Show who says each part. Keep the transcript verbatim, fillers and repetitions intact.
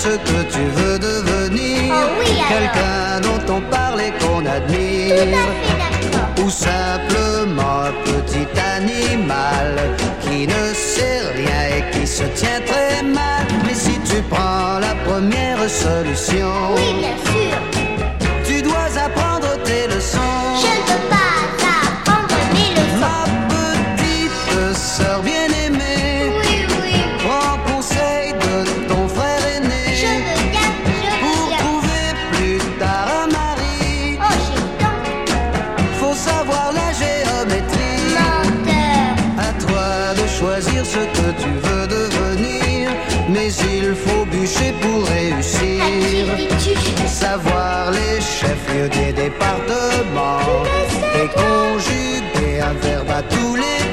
Speaker 1: ce que tu veux devenir.
Speaker 2: Oh oui, alors.
Speaker 1: Quelqu'un dont on parle et qu'on admire.
Speaker 2: Tout à fait d'accord.
Speaker 1: Ou simplement un petit animal qui ne sait rien et qui se tient très mal. Mais si tu prends la première solution,
Speaker 2: Oui, bien sûr.
Speaker 1: tu dois apprendre tes leçons.
Speaker 2: Je ne peux pas apprendre mes leçons.
Speaker 1: Ma petite sœur bien-aimée,
Speaker 2: Oui, oui.
Speaker 1: prends conseil de ton frère aîné.
Speaker 2: Je veux bien, je veux
Speaker 1: Pour
Speaker 2: bien.
Speaker 1: trouver plus tard un mari,
Speaker 2: Oh, j'ai tant
Speaker 1: faut savoir la géométrie.
Speaker 2: menteur.
Speaker 1: À toi de choisir ce que tu veux devenir, mais il faut bûcher pour
Speaker 2: À
Speaker 1: réussir.
Speaker 2: qui dis-tu?
Speaker 1: Savoir les chefs-lieux des départements et conjuguer un verbe à tous les